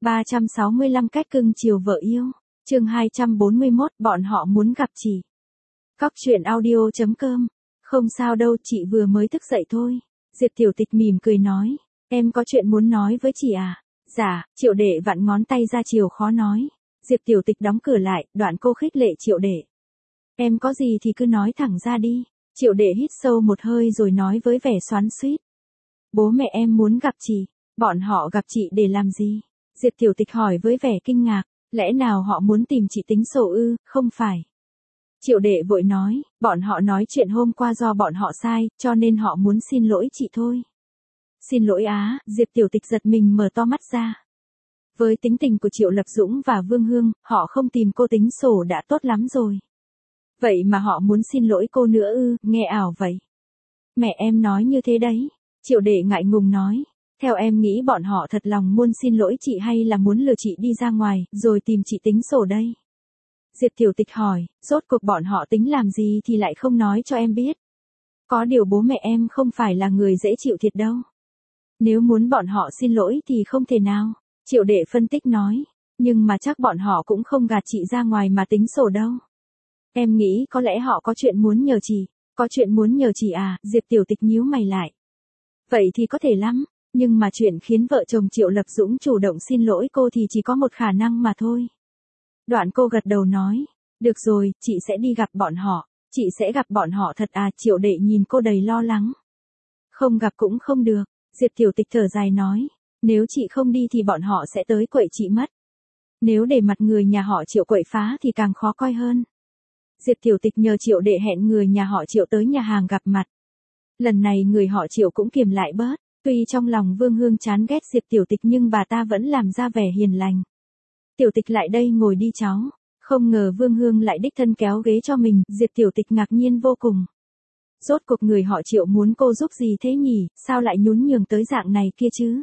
365 cách cưng chiều vợ yêu. Chương 241, bọn họ muốn gặp chị. Cóc truyện audio.com. Không sao đâu, chị vừa mới thức dậy thôi. Diệp Tiểu Tịch mỉm cười nói, em có chuyện muốn nói với chị à? Dạ, Triệu Đệ vặn ngón tay ra chiều khó nói. Diệp Tiểu Tịch đóng cửa lại, đoạn cô khích lệ Triệu Đệ. Em có gì thì cứ nói thẳng ra đi. Triệu Đệ hít sâu một hơi rồi nói với vẻ xoắn xuýt. Bố mẹ em muốn gặp chị. Bọn họ gặp chị để làm gì? Diệp Tiểu Tịch hỏi với vẻ kinh ngạc, lẽ nào họ muốn tìm chị tính sổ ư? Không phải. Triệu Đệ vội nói, bọn họ nói chuyện hôm qua do bọn họ sai, cho nên họ muốn xin lỗi chị thôi. Xin lỗi á? Diệp Tiểu Tịch giật mình mở to mắt ra. Với tính tình của Triệu Lập Dũng và Vương Hương, họ không tìm cô tính sổ đã tốt lắm rồi. Vậy mà họ muốn xin lỗi cô nữa ư? Nghe ảo vậy. Mẹ em nói như thế đấy. Triệu Đệ ngại ngùng nói. Theo em nghĩ bọn họ thật lòng muốn xin lỗi chị hay là muốn lừa chị đi ra ngoài, rồi tìm chị tính sổ đây? Diệp Tiểu Tịch hỏi, rốt cuộc bọn họ tính làm gì thì lại không nói cho em biết. Có điều bố mẹ em không phải là người dễ chịu thiệt đâu. Nếu muốn bọn họ xin lỗi thì không thể nào. Triệu Đệ phân tích nói, nhưng mà chắc bọn họ cũng không gạt chị ra ngoài mà tính sổ đâu. Em nghĩ có lẽ họ có chuyện muốn nhờ chị. Có chuyện muốn nhờ chị à? Diệp Tiểu Tịch nhíu mày lại. Vậy thì có thể lắm. Nhưng mà chuyện khiến vợ chồng Triệu Lập Dũng chủ động xin lỗi cô thì chỉ có một khả năng mà thôi. Đoạn cô gật đầu nói, được rồi, chị sẽ đi gặp bọn họ. Chị sẽ gặp bọn họ thật à? Triệu Đệ nhìn cô đầy lo lắng. Không gặp cũng không được. Diệp Tiểu Tịch thở dài nói, nếu chị không đi thì bọn họ sẽ tới quậy chị mất. Nếu để mặt người nhà họ Triệu quậy phá thì càng khó coi hơn. Diệp Tiểu Tịch nhờ Triệu Đệ hẹn người nhà họ Triệu tới nhà hàng gặp mặt. Lần này người họ Triệu cũng kiềm lại bớt. Tuy trong lòng Vương Hương chán ghét Diệp Tiểu Tịch nhưng bà ta vẫn làm ra vẻ hiền lành. Tiểu Tịch lại đây ngồi đi cháu. Không ngờ Vương Hương lại đích thân kéo ghế cho mình, Diệp Tiểu Tịch ngạc nhiên vô cùng. Rốt cuộc người họ Triệu muốn cô giúp gì thế nhỉ, sao lại nhún nhường tới dạng này kia chứ?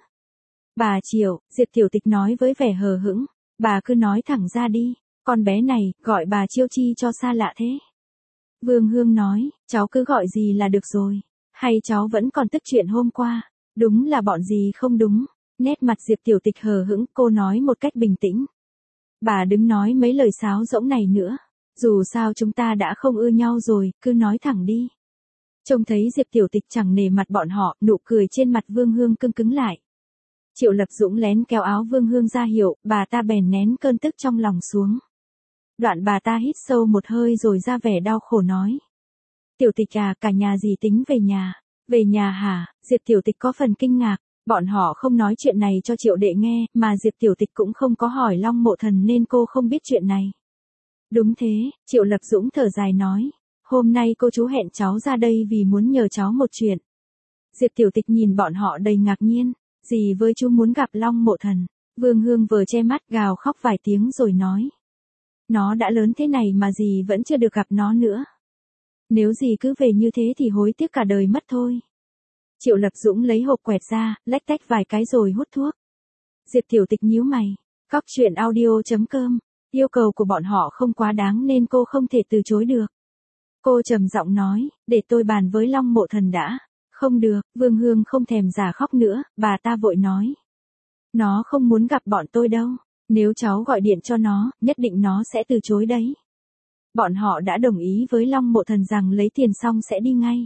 Bà Triệu, Diệp Tiểu Tịch nói với vẻ hờ hững, bà cứ nói thẳng ra đi, con bé này, gọi bà Chiêu chi cho xa lạ thế. Vương Hương nói, cháu cứ gọi gì là được rồi, hay cháu vẫn còn tức chuyện hôm qua? Đúng là bọn gì không đúng. Nét mặt Diệp Tiểu Tịch hờ hững, cô nói một cách bình tĩnh. Bà đừng nói mấy lời sáo rỗng này nữa. Dù sao chúng ta đã không ưa nhau rồi, cứ nói thẳng đi. Trông thấy Diệp Tiểu Tịch chẳng nể mặt bọn họ, nụ cười trên mặt Vương Hương cứng cứng lại. Triệu Lập Dũng lén kéo áo Vương Hương ra hiệu, bà ta bèn nén cơn tức trong lòng xuống. Đoạn bà ta hít sâu một hơi rồi ra vẻ đau khổ nói. Tiểu Tịch à, cả nhà gì tính về nhà? Về nhà hả? Diệp Tiểu Tịch có phần kinh ngạc, bọn họ không nói chuyện này cho Triệu Đệ nghe, mà Diệp Tiểu Tịch cũng không có hỏi Long Mộ Thần nên cô không biết chuyện này. Đúng thế, Triệu Lập Dũng thở dài nói, hôm nay cô chú hẹn cháu ra đây vì muốn nhờ cháu một chuyện. Diệp Tiểu Tịch nhìn bọn họ đầy ngạc nhiên, gì với chú muốn gặp Long Mộ Thần? Vương Hương vừa che mắt gào khóc vài tiếng rồi nói. Nó đã lớn thế này mà dì vẫn chưa được gặp nó nữa. Nếu dì cứ về như thế thì hối tiếc cả đời mất thôi. Triệu Lập Dũng lấy hộp quẹt ra, lách tách vài cái rồi hút thuốc. Diệp Tiểu Tịch nhíu mày, cóc truyện audio.com, yêu cầu của bọn họ không quá đáng nên cô không thể từ chối được. Cô trầm giọng nói, để tôi bàn với Long Mộ Thần đã. Không được, Vương Hương không thèm giả khóc nữa, bà ta vội nói. Nó không muốn gặp bọn tôi đâu, nếu cháu gọi điện cho nó, nhất định nó sẽ từ chối đấy. Bọn họ đã đồng ý với Long Mộ Thần rằng lấy tiền xong sẽ đi ngay.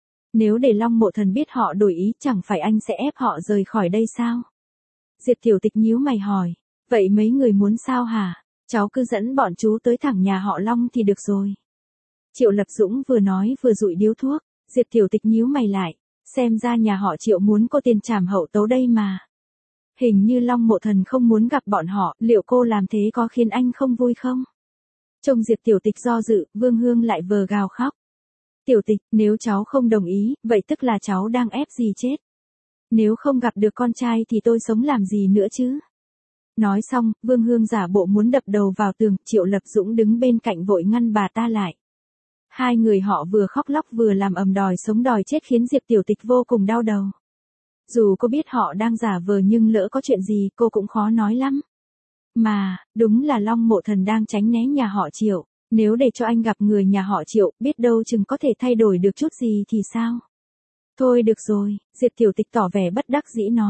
Nếu để Long Mộ Thần biết họ đổi ý chẳng phải anh sẽ ép họ rời khỏi đây sao? Diệp Tiểu Tịch nhíu mày hỏi, vậy mấy người muốn sao hả? Cháu cứ dẫn bọn chú tới thẳng nhà họ Long thì được rồi. Triệu Lập Dũng vừa nói vừa dụi điếu thuốc, Diệp Tiểu Tịch nhíu mày lại, xem ra nhà họ Triệu muốn cô tiền trảm hậu tấu đây mà. Hình như Long Mộ Thần không muốn gặp bọn họ, liệu cô làm thế có khiến anh không vui không? Trông Diệp Tiểu Tịch do dự, Vương Hương lại vờ gào khóc. Tiểu Tịch, nếu cháu không đồng ý, vậy tức là cháu đang ép dì chết. Nếu không gặp được con trai thì tôi sống làm gì nữa chứ? Nói xong, Vương Hương giả bộ muốn đập đầu vào tường, Triệu Lập Dũng đứng bên cạnh vội ngăn bà ta lại. Hai người họ vừa khóc lóc vừa làm ầm đòi sống đòi chết khiến Diệp Tiểu Tịch vô cùng đau đầu. Dù cô biết họ đang giả vờ nhưng lỡ có chuyện gì cô cũng khó nói lắm. Mà, đúng là Long Mộ Thần đang tránh né nhà họ Triệu. Nếu để cho anh gặp người nhà họ Triệu, biết đâu chừng có thể thay đổi được chút gì thì sao? Thôi được rồi, Diệp Tiểu Tịch tỏ vẻ bất đắc dĩ nói.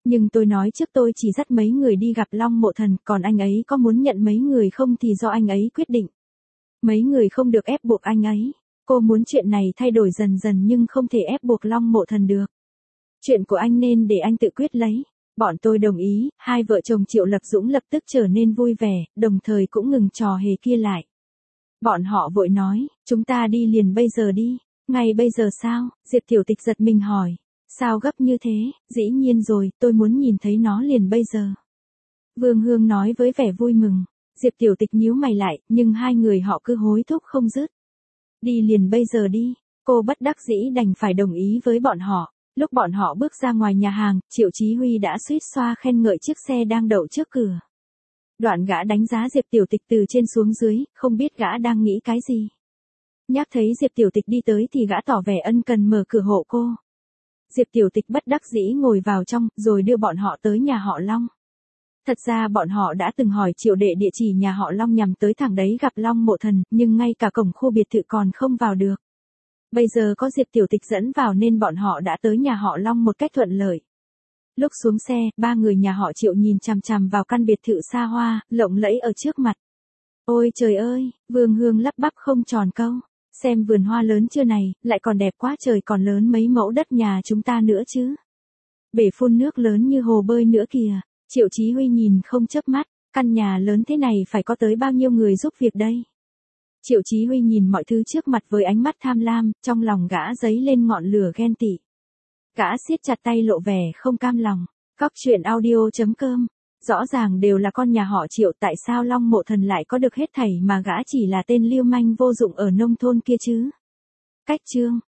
Nhưng tôi nói trước tôi chỉ dắt mấy người đi gặp Long Mộ Thần, còn anh ấy có muốn nhận mấy người không thì do anh ấy quyết định. Mấy người không được ép buộc anh ấy. Cô muốn chuyện này thay đổi dần dần nhưng không thể ép buộc Long Mộ Thần được. Chuyện của anh nên để anh tự quyết lấy. Bọn tôi đồng ý, hai vợ chồng Triệu Lập Dũng lập tức trở nên vui vẻ, đồng thời cũng ngừng trò hề kia lại. Bọn họ vội nói, chúng ta đi liền bây giờ đi. Ngay bây giờ sao? Diệp Tiểu Tịch giật mình hỏi. Sao gấp như thế? Dĩ nhiên rồi, tôi muốn nhìn thấy nó liền bây giờ. Vương Hương nói với vẻ vui mừng. Diệp Tiểu Tịch nhíu mày lại, nhưng hai người họ cứ hối thúc không dứt. Đi liền bây giờ đi. Cô bất đắc dĩ đành phải đồng ý với bọn họ. Lúc bọn họ bước ra ngoài nhà hàng, Triệu Chí Huy đã suýt xoa khen ngợi chiếc xe đang đậu trước cửa. Đoạn gã đánh giá Diệp Tiểu Tịch từ trên xuống dưới, không biết gã đang nghĩ cái gì. Nhắc thấy Diệp Tiểu Tịch đi tới thì gã tỏ vẻ ân cần mở cửa hộ cô. Diệp Tiểu Tịch bất đắc dĩ ngồi vào trong, rồi đưa bọn họ tới nhà họ Long. Thật ra bọn họ đã từng hỏi Triệu Đệ địa chỉ nhà họ Long nhằm tới thẳng đấy gặp Long Mộ Thần, nhưng ngay cả cổng khu biệt thự còn không vào được. Bây giờ có Diệp Tiểu Tịch dẫn vào nên bọn họ đã tới nhà họ Long một cách thuận lợi. Lúc xuống xe, ba người nhà họ Triệu nhìn chằm chằm vào căn biệt thự xa hoa, lộng lẫy ở trước mặt. Ôi trời ơi, Vương Hương lắp bắp không tròn câu. Xem vườn hoa lớn chưa này, lại còn đẹp quá trời, còn lớn mấy mẫu đất nhà chúng ta nữa chứ. Bể phun nước lớn như hồ bơi nữa kìa. Triệu Chí Huy nhìn không chớp mắt, căn nhà lớn thế này phải có tới bao nhiêu người giúp việc đây. Triệu Chí Huy nhìn mọi thứ trước mặt với ánh mắt tham lam, trong lòng gã dấy lên ngọn lửa ghen tị. Gã siết chặt tay lộ vẻ không cam lòng. Cóc truyện audio.com. Rõ ràng đều là con nhà họ Triệu, tại sao Long Mộ Thần lại có được hết thảy mà gã chỉ là tên lưu manh vô dụng ở nông thôn kia chứ? Cách chương